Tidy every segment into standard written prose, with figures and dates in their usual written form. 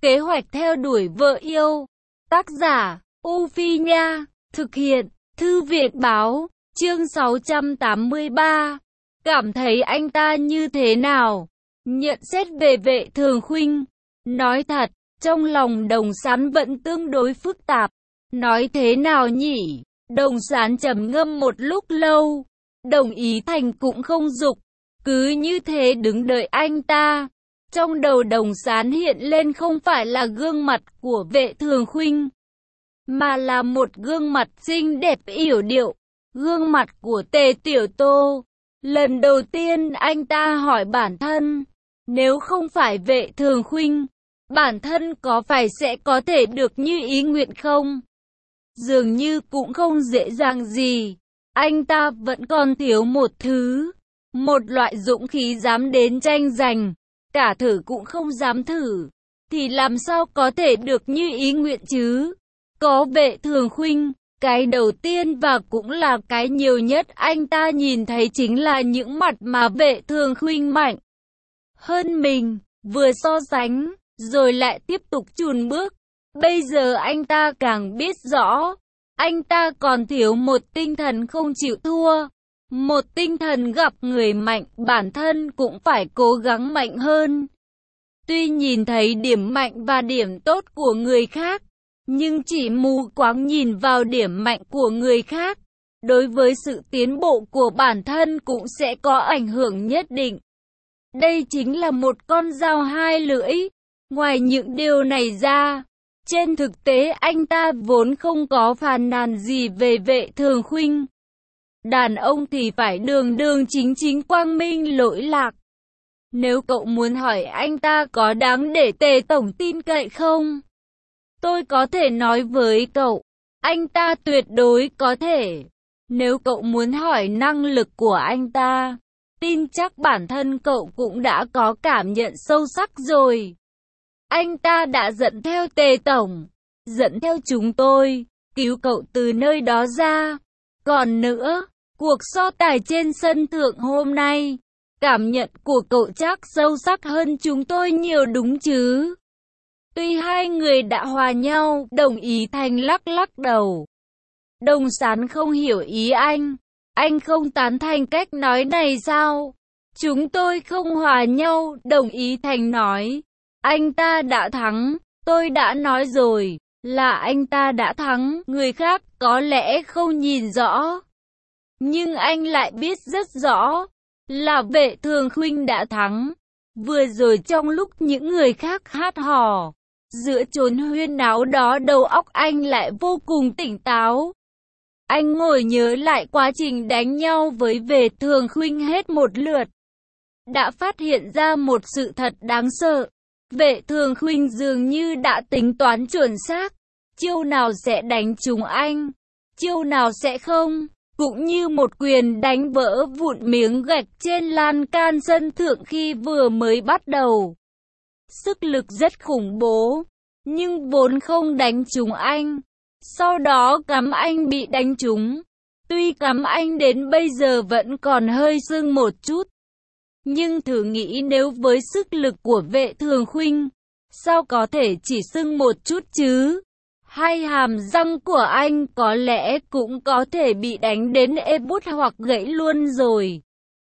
Kế hoạch theo đuổi vợ yêu. Tác giả, U Phi Nha. Thực hiện, Thư viện Báo. Chương 683. Cảm thấy anh ta như thế nào? Nhận xét về Vệ Thường Khuynh. Nói thật, trong lòng Đồng Sán vẫn tương đối phức tạp. Nói thế nào nhỉ? Đồng Sán trầm ngâm một lúc lâu. Đồng Ý Thành cũng không giục. Cứ như thế đứng đợi anh ta. Trong đầu Đồng Sán hiện lên không phải là gương mặt của Vệ Thường Khuynh, mà là một gương mặt xinh đẹp yểu điệu. Gương mặt của Tề Tiểu Tô. Lần đầu tiên anh ta hỏi bản thân, nếu không phải Vệ Thường Khuynh, bản thân có phải sẽ có thể được như ý nguyện không? Dường như cũng không dễ dàng gì. Anh ta vẫn còn thiếu một thứ, một loại dũng khí dám đến tranh giành, cả thử cũng không dám thử, thì làm sao có thể được như ý nguyện chứ? Có Vệ Thường Khuynh, cái đầu tiên và cũng là cái nhiều nhất anh ta nhìn thấy chính là những mặt mà Vệ Thường Khuynh mạnh hơn mình, vừa so sánh, rồi lại tiếp tục chùn bước. Bây giờ anh ta càng biết rõ, anh ta còn thiếu một tinh thần không chịu thua. Một tinh thần gặp người mạnh, bản thân cũng phải cố gắng mạnh hơn. Tuy nhìn thấy điểm mạnh và điểm tốt của người khác, nhưng chỉ mù quáng nhìn vào điểm mạnh của người khác, đối với sự tiến bộ của bản thân cũng sẽ có ảnh hưởng nhất định. Đây chính là một con dao hai lưỡi. Ngoài những điều này ra, trên thực tế anh ta vốn không có phàn nàn gì về Vệ Thường Khuynh. Đàn ông thì phải đường đường chính chính quang minh lỗi lạc. Nếu cậu muốn hỏi anh ta có đáng để Tề Tổng tin cậy không? Tôi có thể nói với cậu, anh ta tuyệt đối có thể. Nếu cậu muốn hỏi năng lực của anh ta, tin chắc bản thân cậu cũng đã có cảm nhận sâu sắc rồi. Anh ta đã dẫn theo Tề Tổng, dẫn theo chúng tôi, cứu cậu từ nơi đó ra. Còn nữa, cuộc so tài trên sân thượng hôm nay, cảm nhận của cậu chắc sâu sắc hơn chúng tôi nhiều đúng chứ? Tuy hai người đã hòa nhau, Đồng Ý Thành lắc lắc đầu. Đồng Sán không hiểu ý anh không tán thành cách nói này sao? Chúng tôi không hòa nhau, Đồng Ý Thành nói. Anh ta đã thắng, tôi đã nói rồi, là anh ta đã thắng, người khác có lẽ không nhìn rõ. Nhưng anh lại biết rất rõ, là Vệ Thường Khuynh đã thắng. Vừa rồi trong lúc những người khác hát hò, giữa chốn huyên náo đó đầu óc anh lại vô cùng tỉnh táo. Anh ngồi nhớ lại quá trình đánh nhau với Vệ Thường Khuynh hết một lượt. Đã phát hiện ra một sự thật đáng sợ. Vệ Thường Khuynh dường như đã tính toán chuẩn xác. Chiêu nào sẽ đánh trúng anh, chiêu nào sẽ không. Cũng như một quyền đánh vỡ vụn miếng gạch trên lan can sân thượng khi vừa mới bắt đầu. Sức lực rất khủng bố, nhưng vốn không đánh trúng anh. Sau đó cắm anh bị đánh trúng. Tuy cắm anh đến bây giờ vẫn còn hơi sưng một chút. Nhưng thử nghĩ nếu với sức lực của Vệ Thường Khuynh, sao có thể chỉ sưng một chút chứ? Hay hàm răng của anh có lẽ cũng có thể bị đánh đến ê bút hoặc gãy luôn rồi.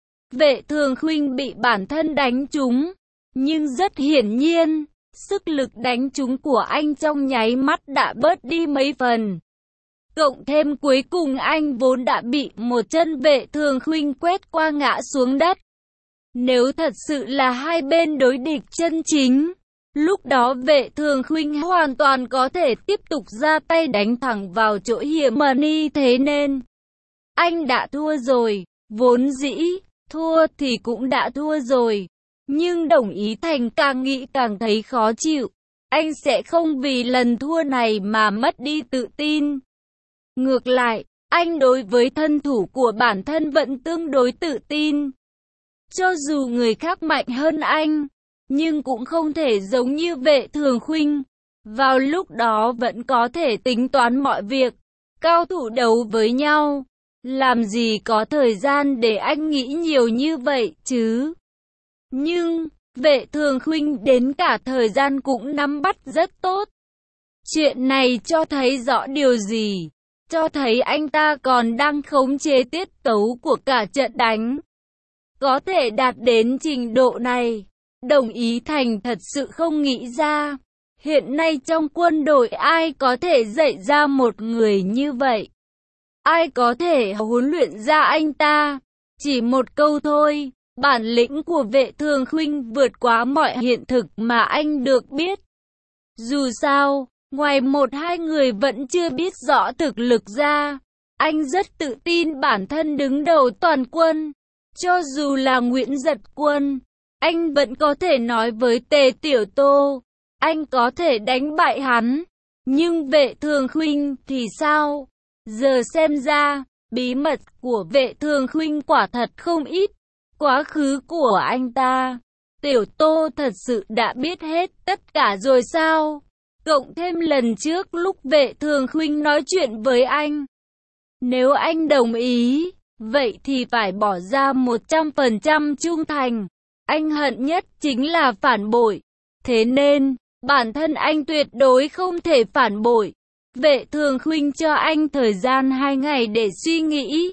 Vệ Thường Khuynh bị bản thân đánh trúng, nhưng rất hiển nhiên, sức lực đánh trúng của anh trong nháy mắt đã bớt đi mấy phần. Cộng thêm cuối cùng anh vốn đã bị một chân Vệ Thường Khuynh quét qua ngã xuống đất. Nếu thật sự là hai bên đối địch chân chính, lúc đó Vệ Thường Khuynh hoàn toàn có thể tiếp tục ra tay đánh thẳng vào chỗ hiểm ni, thế nên anh đã thua rồi. Vốn dĩ, thua thì cũng đã thua rồi. Nhưng Đồng Ý Thành càng nghĩ càng thấy khó chịu. Anh sẽ không vì lần thua này mà mất đi tự tin. Ngược lại, anh đối với thân thủ của bản thân vẫn tương đối tự tin. Cho dù người khác mạnh hơn anh, nhưng cũng không thể giống như Vệ Thường Khuynh. Vào lúc đó vẫn có thể tính toán mọi việc. Cao thủ đấu với nhau, làm gì có thời gian để anh nghĩ nhiều như vậy chứ? Nhưng, Vệ Thường Khuynh đến cả thời gian cũng nắm bắt rất tốt. Chuyện này cho thấy rõ điều gì? Cho thấy anh ta còn đang khống chế tiết tấu của cả trận đánh. Có thể đạt đến trình độ này, Đồng Ý Thành thật sự không nghĩ ra. Hiện nay trong quân đội ai có thể dạy ra một người như vậy? Ai có thể huấn luyện ra anh ta? Chỉ một câu thôi, bản lĩnh của Vệ Thường Khuynh vượt quá mọi hiện thực mà anh được biết. Dù sao, ngoài một hai người vẫn chưa biết rõ thực lực ra, anh rất tự tin bản thân đứng đầu toàn quân. Cho dù là Nguyễn Giật Quân, anh vẫn có thể nói với Tề Tiểu Tô, anh có thể đánh bại hắn. Nhưng Vệ Thường Khuynh thì sao? Giờ xem ra, bí mật của Vệ Thường Khuynh quả thật không ít. Quá khứ của anh ta, Tiểu Tô thật sự đã biết hết tất cả rồi sao? Cộng thêm lần trước lúc Vệ Thường Khuynh nói chuyện với anh. Nếu anh đồng ý, vậy thì phải bỏ ra 100% trung thành. Anh hận nhất chính là phản bội. Thế nên, bản thân anh tuyệt đối không thể phản bội. Vệ Thường Khuynh cho anh thời gian 2 ngày để suy nghĩ.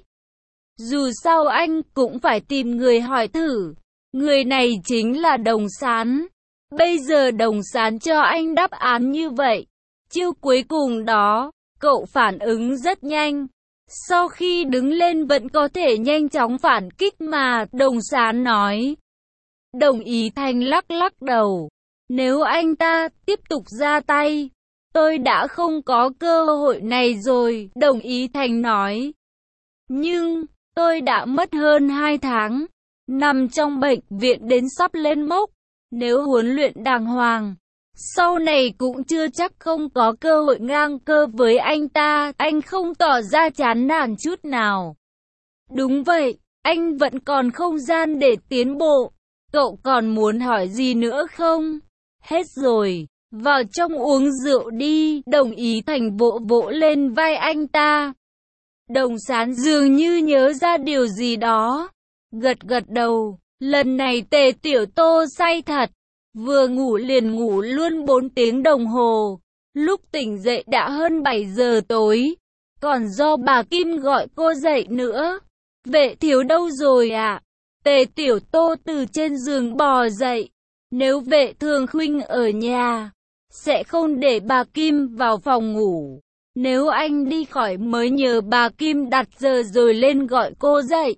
Dù sao anh cũng phải tìm người hỏi thử. Người này chính là Đồng Sán. Bây giờ Đồng Sán cho anh đáp án như vậy. Chiêu cuối cùng đó, cậu phản ứng rất nhanh. Sau khi đứng lên vẫn có thể nhanh chóng phản kích mà, Đồng Sán nói. Đồng Ý Thành lắc lắc đầu. Nếu anh ta tiếp tục ra tay, tôi đã không có cơ hội này rồi, Đồng Ý Thành nói. Nhưng, tôi đã mất hơn 2 tháng, nằm trong bệnh viện đến sắp lên mốc. Nếu huấn luyện đàng hoàng, sau này cũng chưa chắc không có cơ hội ngang cơ với anh ta. Anh không tỏ ra chán nản chút nào. Đúng vậy, anh vẫn còn không gian để tiến bộ. Cậu còn muốn hỏi gì nữa không? Hết rồi, vào trong uống rượu đi. Đồng Ý Thành vỗ vỗ lên vai anh ta. Đồng Sán dường như nhớ ra điều gì đó, gật gật đầu. Lần này Tề Tiểu Tô say thật, vừa ngủ liền ngủ luôn 4 tiếng đồng hồ. Lúc tỉnh dậy đã hơn 7 giờ tối, còn do bà Kim gọi cô dậy nữa. Vệ thiếu đâu rồi ạ? Tề Tiểu Tô từ trên giường bò dậy. Nếu Vệ Thường Khuynh ở nhà, sẽ không để bà Kim vào phòng ngủ. Nếu anh đi khỏi mới nhờ bà Kim đặt giờ rồi lên gọi cô dậy.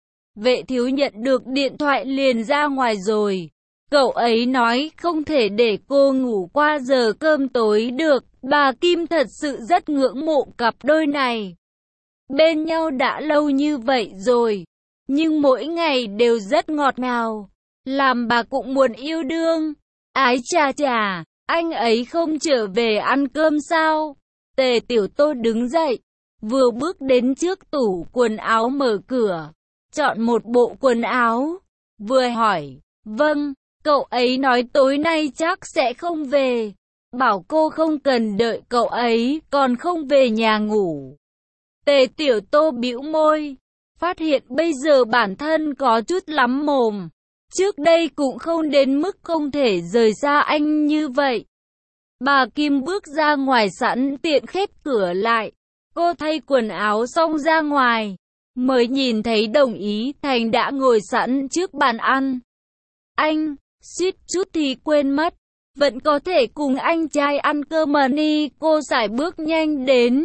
Vệ thiếu nhận được điện thoại liền ra ngoài rồi. Cậu ấy nói không thể để cô ngủ qua giờ cơm tối được. Bà Kim thật sự rất ngưỡng mộ cặp đôi này. Bên nhau đã lâu như vậy rồi, nhưng mỗi ngày đều rất ngọt ngào, làm bà cũng muốn yêu đương. Ái chà chà, anh ấy không trở về ăn cơm sao? Tề Tiểu Tô đứng dậy, vừa bước đến trước tủ quần áo mở cửa, chọn một bộ quần áo, vừa hỏi. Vâng, cậu ấy nói tối nay chắc sẽ không về. Bảo cô không cần đợi cậu ấy, còn không về nhà ngủ. Tề Tiểu Tô bĩu môi, phát hiện bây giờ bản thân có chút lắm mồm. Trước đây cũng không đến mức không thể rời xa anh như vậy. Bà Kim bước ra ngoài sẵn tiện khép cửa lại. Cô thay quần áo xong ra ngoài, mới nhìn thấy Đồng Ý Thành đã ngồi sẵn trước bàn ăn. Anh, suýt chút thì quên mất, vẫn có thể cùng anh trai ăn cơm mà đi. Cô sải bước nhanh đến,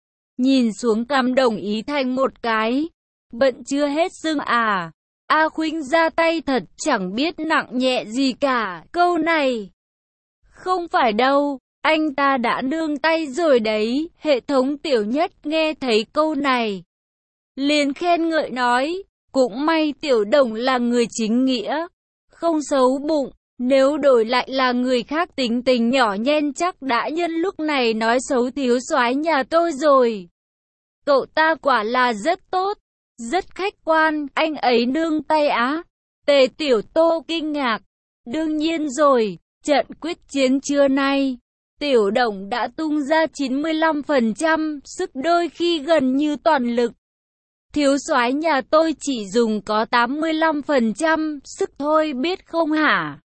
nhìn xuống cằm Đồng Ý Thành một cái. Vẫn chưa hết sưng à? A Khuynh ra tay thật chẳng biết nặng nhẹ gì cả. Câu này không phải đâu, anh ta đã nương tay rồi đấy. Hệ thống Tiểu Nhất nghe thấy câu này, liền khen ngợi nói, cũng may Tiểu Đồng là người chính nghĩa, không xấu bụng. Nếu đổi lại là người khác tính tình nhỏ nhen chắc đã nhân lúc này nói xấu thiếu soái nhà tôi rồi. Cậu ta quả là rất tốt, rất khách quan. Anh ấy nương tay á? Tề Tiểu Tô kinh ngạc. Đương nhiên rồi, trận quyết chiến trưa nay, Tiểu Đồng đã tung ra 95% sức, đôi khi gần như toàn lực. Thiếu soái nhà tôi chỉ dùng có 85% sức thôi, biết không hả?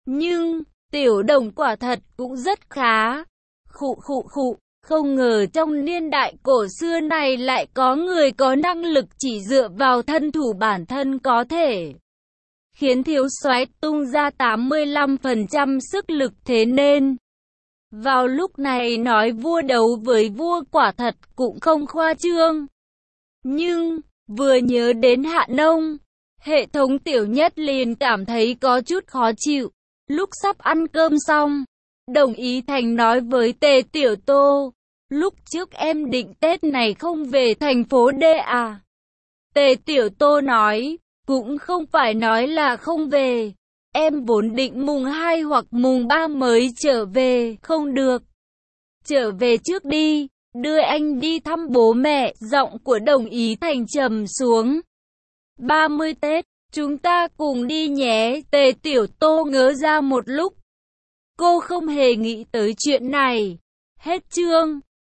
Nhưng, Tiểu Đồng quả thật cũng rất khá. Không ngờ trong niên đại cổ xưa này lại có người có năng lực chỉ dựa vào thân thủ bản thân có thể khiến thiếu soái tung ra 85% sức lực, thế nên vào lúc này nói vua đấu với vua quả thật cũng không khoa trương. Nhưng, vừa nhớ đến Hạ Nông, hệ thống Tiểu Nhất liền cảm thấy có chút khó chịu. Lúc sắp ăn cơm xong, Đồng Ý Thành nói với Tề Tiểu Tô, lúc trước em định Tết này không về thành phố D à? Tề Tiểu Tô nói, cũng không phải nói là không về. Em vốn định mùng 2 hoặc mùng 3 mới trở về, không được. Trở về trước đi, đưa anh đi thăm bố mẹ. Giọng của Đồng Ý Thành trầm xuống. 30 Tết, chúng ta cùng đi nhé. Tề Tiểu Tô ngớ ra một lúc. Cô không hề nghĩ tới chuyện này. Hết chương.